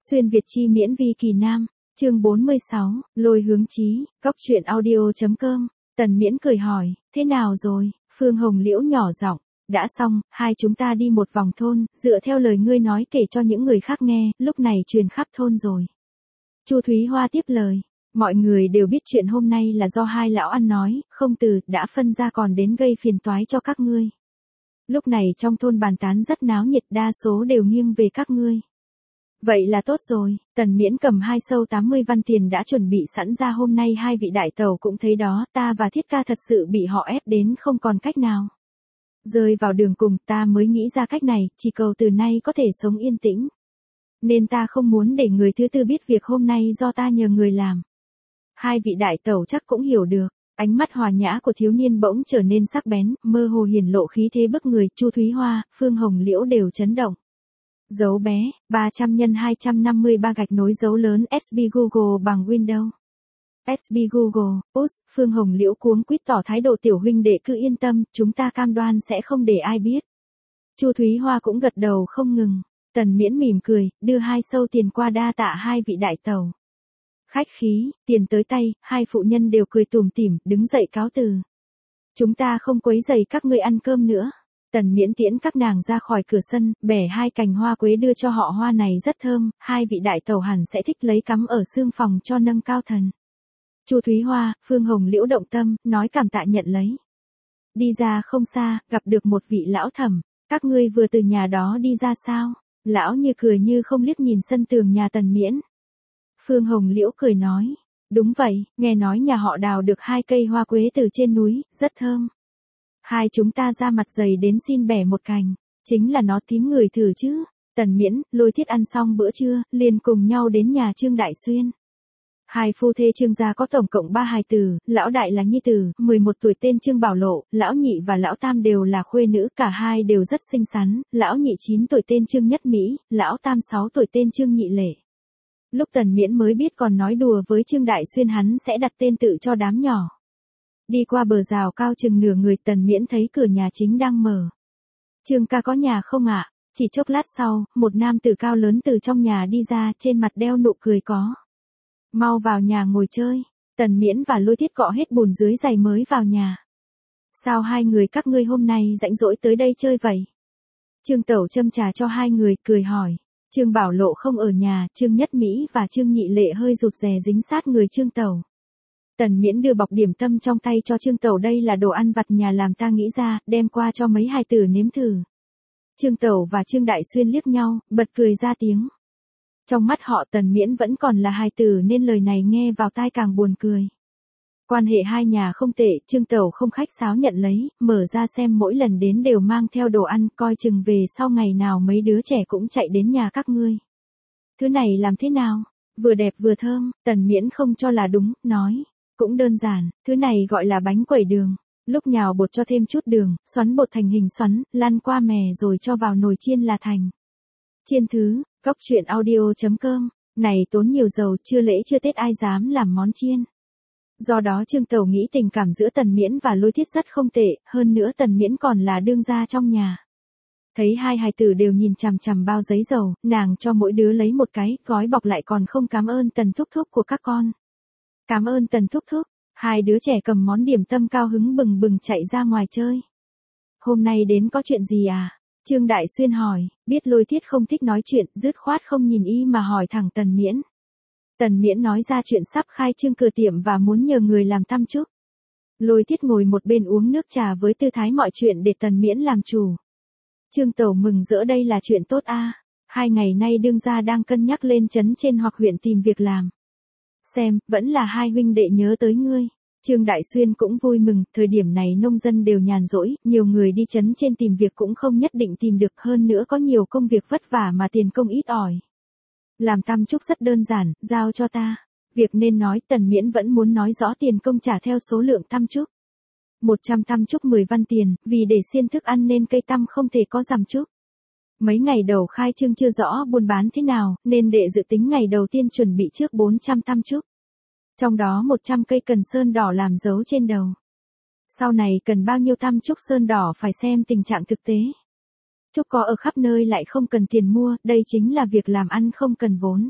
Xuyên Việt chi miễn vi kỳ nam, chương 46, lôi hướng chí, góc truyện audio.com, Tần Miễn cười hỏi, thế nào rồi, Phương Hồng Liễu nhỏ giọng, đã xong, hai chúng ta đi một vòng thôn, dựa theo lời ngươi nói kể cho những người khác nghe, lúc này truyền khắp thôn rồi. Chu Thúy Hoa tiếp lời, mọi người đều biết chuyện hôm nay là do hai lão ăn nói, không từ, đã phân ra còn đến gây phiền toái cho các ngươi. Lúc này trong thôn bàn tán rất náo nhiệt, đa số đều nghiêng về các ngươi. Vậy là tốt rồi, Tần Miễn cầm 2 sâu 80 văn tiền đã chuẩn bị sẵn ra, hôm nay hai vị đại tẩu cũng thấy đó, ta và Thiết Ca thật sự bị họ ép đến không còn cách nào. Rơi vào đường cùng, ta mới nghĩ ra cách này, chỉ cầu từ nay có thể sống yên tĩnh. Nên ta không muốn để người thứ tư biết việc hôm nay do ta nhờ người làm. Hai vị đại tẩu chắc cũng hiểu được, ánh mắt hòa nhã của thiếu niên bỗng trở nên sắc bén, mơ hồ hiển lộ khí thế bức người, Chu Thúy Hoa, Phương Hồng Liễu đều chấn động. Dấu bé, 300 x 253 gạch nối dấu lớn SB Google bằng Windows. SB Google, Phương Hồng Liễu cuống quýt tỏ thái độ, tiểu huynh đệ cứ yên tâm, chúng ta cam đoan sẽ không để ai biết. Chu Thúy Hoa cũng gật đầu không ngừng. Tần Miễn mỉm cười, đưa 2 sâu tiền qua đa tạ hai vị đại tẩu. Khách khí, tiền tới tay, hai phụ nhân đều cười tủm tỉm, đứng dậy cáo từ. Chúng ta không quấy rầy các ngươi ăn cơm nữa. Tần Miễn tiễn các nàng ra khỏi cửa sân, bẻ 2 cành hoa quế đưa cho họ, hoa này rất thơm, hai vị đại tẩu hẳn sẽ thích lấy cắm ở xương phòng cho nâng cao thần. Chu Thúy Hoa, Phương Hồng Liễu động tâm, nói cảm tạ nhận lấy. Đi ra không xa, gặp được một vị lão thẩm, các ngươi vừa từ nhà đó đi ra sao? Lão như cười như không liếc nhìn sân tường nhà Tần Miễn. Phương Hồng Liễu cười nói, đúng vậy, nghe nói nhà họ đào được 2 cây hoa quế từ trên núi, rất thơm. Hai chúng ta ra mặt dày đến xin bẻ một cành, chính là nó tím người thử chứ. Tần Miễn, Lôi Thiết ăn xong bữa trưa, liền cùng nhau đến nhà Trương Đại Xuyên. Hai phu thê Trương gia có tổng cộng 3 hài tử, lão đại là nhi tử, 11 tuổi tên Trương Bảo Lộ, lão nhị và lão tam đều là khuê nữ, cả hai đều rất xinh xắn, lão nhị 9 tuổi tên Trương Nhất Mỹ, lão tam 6 tuổi tên Trương Nhị Lệ. Lúc Tần Miễn mới biết còn nói đùa với Trương Đại Xuyên hắn sẽ đặt tên tự cho đám nhỏ. Đi qua bờ rào cao chừng nửa người, Tần Miễn thấy cửa nhà chính đang mở. Trương ca có nhà không ạ? Chỉ chốc lát sau, một nam tử cao lớn từ trong nhà đi ra, trên mặt đeo nụ cười có. Mau vào nhà ngồi chơi. Tần Miễn và Lôi Thiết cọ hết bùn dưới giày mới vào nhà. Sao hai người các ngươi hôm nay rảnh rỗi tới đây chơi vậy? Trương Tẩu châm trà cho hai người, cười hỏi. Trương Bảo Lộ không ở nhà, Trương Nhất Mỹ và Trương Nhị Lệ hơi rụt rè dính sát người Trương Tẩu. Tần Miễn đưa bọc điểm tâm trong tay cho Trương Tẩu, đây là đồ ăn vặt nhà làm ta nghĩ ra, đem qua cho mấy hài tử nếm thử. Trương Tẩu và Trương Đại Xuyên liếc nhau, bật cười ra tiếng. Trong mắt họ Tần Miễn vẫn còn là hài tử nên lời này nghe vào tai càng buồn cười. Quan hệ hai nhà không tệ, Trương Tẩu không khách sáo nhận lấy, mở ra xem, mỗi lần đến đều mang theo đồ ăn, coi chừng về sau ngày nào mấy đứa trẻ cũng chạy đến nhà các ngươi. Thứ này làm thế nào? Vừa đẹp vừa thơm. Tần Miễn không cho là đúng, nói. Cũng đơn giản, thứ này gọi là bánh quẩy đường. Lúc nhào bột cho thêm chút đường, xoắn bột thành hình xoắn, lăn qua mè rồi cho vào nồi chiên là thành. Chiên thứ, góc truyện audio.com, này tốn nhiều dầu, chưa lễ chưa Tết ai dám làm món chiên. Do đó Trương Tẩu nghĩ tình cảm giữa Tần Miễn và Lôi Thiết rất không tệ, hơn nữa Tần Miễn còn là đương gia trong nhà. Thấy hai hài tử đều nhìn chằm chằm bao giấy dầu, nàng cho mỗi đứa lấy một cái, gói bọc lại còn không cảm ơn Tần thúc thúc của các con. Cảm ơn Tần thúc thúc. Hai đứa trẻ cầm món điểm tâm cao hứng bừng bừng chạy ra ngoài chơi. Hôm nay đến có chuyện gì à? Trương Đại Xuyên hỏi, biết Lôi Thiết không thích nói chuyện, dứt khoát không nhìn y mà hỏi thẳng Tần Miễn. Tần Miễn nói ra chuyện sắp khai trương cửa tiệm và muốn nhờ người làm tăm chúc. Lôi Thiết ngồi một bên uống nước trà với tư thái mọi chuyện để Tần Miễn làm chủ. Trương Tẩu mừng rỡ, đây là chuyện tốt a. 2 ngày nay đương gia đang cân nhắc lên trấn trên hoặc huyện tìm việc làm. Xem, vẫn là hai huynh đệ nhớ tới ngươi. Trương Đại Xuyên cũng vui mừng, thời điểm này nông dân đều nhàn rỗi, nhiều người đi trấn trên tìm việc cũng không nhất định tìm được, hơn nữa có nhiều công việc vất vả mà tiền công ít ỏi. Làm tăm chúc rất đơn giản, giao cho ta. Việc nên nói, Tần Miễn vẫn muốn nói rõ tiền công trả theo số lượng tăm chúc. 100 tăm chúc 10 văn tiền, vì để xiên thức ăn nên cây tăm không thể có rằm chúc. Mấy ngày đầu khai trương chưa rõ buôn bán thế nào, nên đệ dự tính ngày đầu tiên chuẩn bị trước 400 tăm chúc. Trong đó 100 cây cần sơn đỏ làm dấu trên đầu. Sau này cần bao nhiêu tăm chúc sơn đỏ phải xem tình trạng thực tế. Trúc có ở khắp nơi lại không cần tiền mua, đây chính là việc làm ăn không cần vốn.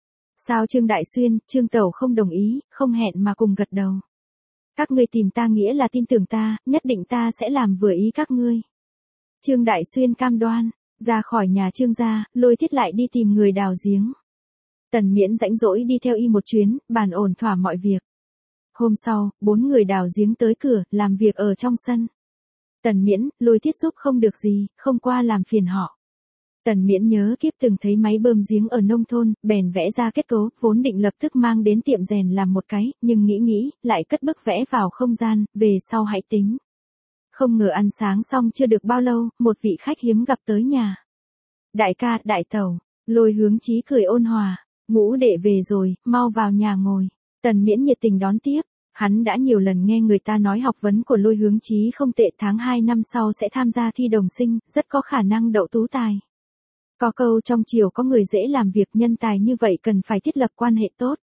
Sao Trương Đại Xuyên, Trương Tẩu không đồng ý, không hẹn mà cùng gật đầu. Các ngươi tìm ta nghĩa là tin tưởng ta, nhất định ta sẽ làm vừa ý các ngươi. Trương Đại Xuyên cam đoan, ra khỏi nhà Trương gia, Lôi Thiết lại đi tìm người đào giếng. Tần Miễn rãnh rỗi đi theo y một chuyến, bàn ổn thỏa mọi việc. Hôm sau, 4 người đào giếng tới cửa, làm việc ở trong sân. Tần Miễn, Lôi Thiết giúp không được gì, không qua làm phiền họ. Tần Miễn nhớ kiếp từng thấy máy bơm giếng ở nông thôn, bèn vẽ ra kết cấu, vốn định lập tức mang đến tiệm rèn làm một cái, nhưng nghĩ, lại cất bức vẽ vào không gian, về sau hãy tính. Không ngờ ăn sáng xong chưa được bao lâu, một vị khách hiếm gặp tới nhà. Đại ca, đại tẩu, Lôi Hướng Chí cười ôn hòa, Ngũ đệ về rồi, mau vào nhà ngồi. Tần Miễn nhiệt tình đón tiếp. Hắn đã nhiều lần nghe người ta nói học vấn của Lôi Hướng Chí không tệ, tháng 2 năm sau sẽ tham gia thi đồng sinh, rất có khả năng đậu tú tài. Có câu trong triều có người dễ làm việc, nhân tài như vậy cần phải thiết lập quan hệ tốt.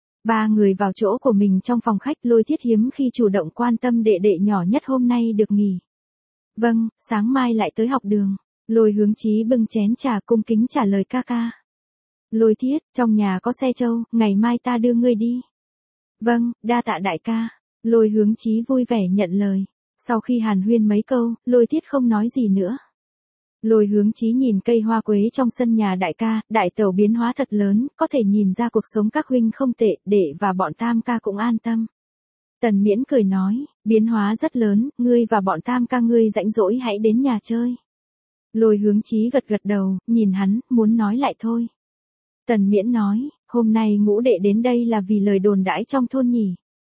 3 người vào chỗ của mình trong phòng khách, Lôi Thiết hiếm khi chủ động quan tâm đệ đệ nhỏ nhất hôm nay được nghỉ. Vâng, sáng mai lại tới học đường. Lôi Hướng Chí bưng chén trà cung kính trả lời ca ca. Lôi Thiết, trong nhà có xe trâu, ngày mai ta đưa ngươi đi. Vâng, đa tạ đại ca. Lôi Hướng Chí vui vẻ nhận lời. Sau khi hàn huyên mấy câu, Lôi Thiết không nói gì nữa. Lôi Hướng Chí nhìn cây hoa quế trong sân nhà đại ca, đại tẩu biến hóa thật lớn, có thể nhìn ra cuộc sống các huynh không tệ, đệ và bọn tam ca cũng an tâm. Tần Miễn cười nói, biến hóa rất lớn, ngươi và bọn tam ca ngươi rãnh rỗi hãy đến nhà chơi. Lôi Hướng Chí gật gật đầu, nhìn hắn, muốn nói lại thôi. Tần Miễn nói, hôm nay Ngũ đệ đến đây là vì lời đồn đãi trong thôn nhỉ.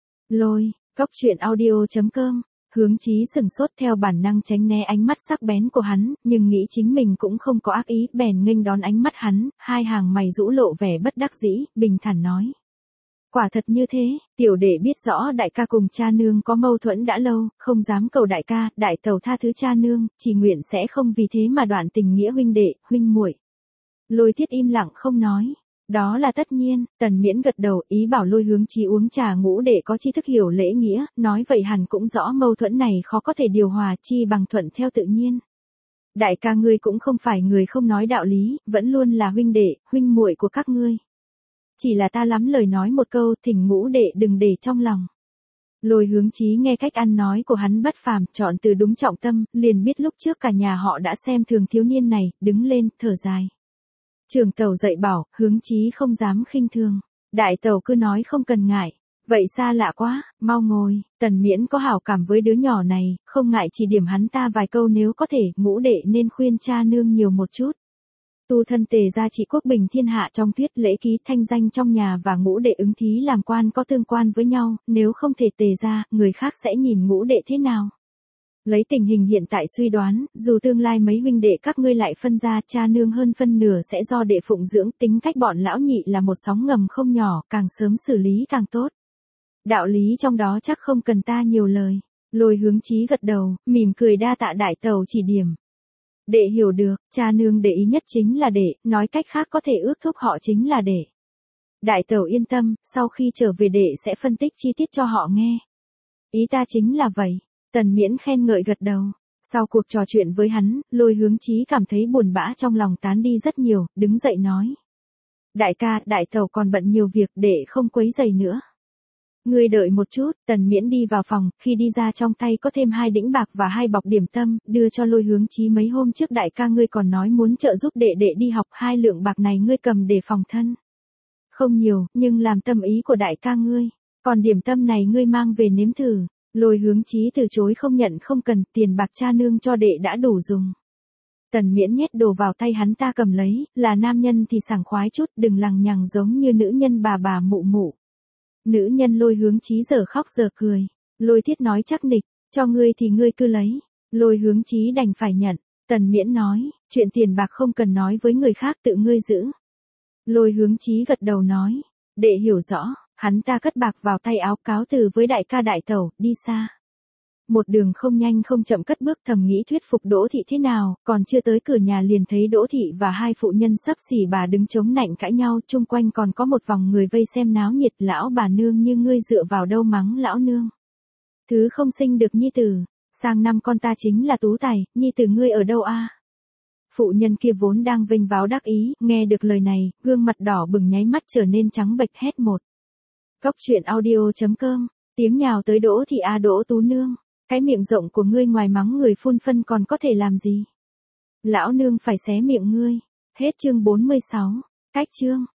Lôi, góc chuyện audio.com. Hướng Chí sừng sốt, theo bản năng tránh né ánh mắt sắc bén của hắn, nhưng nghĩ chính mình cũng không có ác ý, bèn nghênh đón ánh mắt hắn, hai hàng mày rũ lộ vẻ bất đắc dĩ, bình thản nói. Quả thật như thế, tiểu đệ biết rõ đại ca cùng cha nương có mâu thuẫn đã lâu, không dám cầu đại ca, đại tẩu tha thứ cha nương, chỉ nguyện sẽ không vì thế mà đoạn tình nghĩa huynh đệ, huynh muội. Lôi Thiết im lặng không nói. Đó là tất nhiên, Tần Miễn gật đầu, ý bảo Lôi Hướng Chí uống trà, Ngũ đệ có tri thức hiểu lễ nghĩa, nói vậy hẳn cũng rõ mâu thuẫn này khó có thể điều hòa, chi bằng thuận theo tự nhiên. Đại ca ngươi cũng không phải người không nói đạo lý, vẫn luôn là huynh đệ, huynh muội của các ngươi. Chỉ là ta lắm lời nói một câu, thỉnh Ngũ đệ đừng để trong lòng. Lôi Hướng Chí nghe cách ăn nói của hắn bất phàm, chọn từ đúng trọng tâm, liền biết lúc trước cả nhà họ đã xem thường thiếu niên này, đứng lên, thở dài. Trưởng tẩu dạy bảo, Hướng Chí không dám khinh thường. Đại tẩu cứ nói không cần ngại. Vậy xa lạ quá, mau ngồi. Tần Miễn có hảo cảm với đứa nhỏ này, không ngại chỉ điểm hắn ta vài câu nếu có thể, Ngũ đệ nên khuyên cha nương nhiều một chút. Tu thân Tề gia trị quốc bình thiên hạ trong thuyết lễ ký, thanh danh trong nhà và Ngũ đệ ứng thí làm quan có tương quan với nhau, nếu không thể Tề gia, người khác sẽ nhìn Ngũ đệ thế nào? Lấy tình hình hiện tại suy đoán, dù tương lai mấy huynh đệ các ngươi lại phân ra, cha nương hơn phân nửa sẽ do đệ phụng dưỡng, tính cách bọn lão nhị là một sóng ngầm không nhỏ, càng sớm xử lý càng tốt. Đạo lý trong đó chắc không cần ta nhiều lời. Lôi Hướng Chí gật đầu, mỉm cười đa tạ đại tẩu chỉ điểm. Đệ hiểu được, cha nương để ý nhất chính là đệ, nói cách khác có thể ước thúc họ chính là đệ. Đại tẩu yên tâm, sau khi trở về đệ sẽ phân tích chi tiết cho họ nghe. Ý ta chính là vậy. Tần Miễn khen ngợi gật đầu. Sau cuộc trò chuyện với hắn, Lôi Hướng Chí cảm thấy buồn bã trong lòng tán đi rất nhiều, đứng dậy nói. Đại ca, đại tẩu còn bận nhiều việc, để không quấy rầy nữa. Ngươi đợi một chút. Tần Miễn đi vào phòng, khi đi ra trong tay có thêm 2 đĩnh bạc và 2 bọc điểm tâm, đưa cho Lôi Hướng Chí. Mấy hôm trước đại ca ngươi còn nói muốn trợ giúp đệ đệ đi học, 2 lượng bạc này ngươi cầm để phòng thân. Không nhiều, nhưng làm tâm ý của đại ca ngươi. Còn điểm tâm này ngươi mang về nếm thử. Lôi Hướng Chí từ chối không nhận, không cần, tiền bạc cha nương cho đệ đã đủ dùng. Tần Miễn nhét đồ vào tay hắn ta cầm lấy, là nam nhân thì sảng khoái chút, đừng lằng nhằng giống như nữ nhân bà mụ mụ. Nữ nhân Lôi Hướng Chí giờ khóc giờ cười. Lôi Thiết nói chắc nịch, cho ngươi thì ngươi cứ lấy. Lôi Hướng Chí đành phải nhận. Tần Miễn nói, chuyện tiền bạc không cần nói với người khác, tự ngươi giữ. Lôi Hướng Chí gật đầu nói, đệ hiểu rõ. Hắn ta cất bạc vào tay áo, cáo từ với đại ca đại tẩu, đi xa. Một đường không nhanh không chậm cất bước, thầm nghĩ thuyết phục Đỗ Thị thế nào, còn chưa tới cửa nhà liền thấy Đỗ Thị và 2 phụ nhân xấp xỉ bà đứng chống nạnh cãi nhau, chung quanh còn có một vòng người vây xem náo nhiệt. Lão bà nương như ngươi dựa vào đâu mắng lão nương. Thứ không sinh được nhi tử, sang năm con ta chính là tú tài, nhi tử ngươi ở đâu a? Phụ nhân kia vốn đang vênh váo đắc ý, nghe được lời này, gương mặt đỏ bừng nháy mắt trở nên trắng bệch hét một. Cốc truyện audio.com, tiếng nhào tới Đỗ Thị A Đỗ Tú Nương. Cái miệng rộng của ngươi ngoài mắng người phun phân còn có thể làm gì? Lão nương phải xé miệng ngươi. Hết chương 46. Cách chương.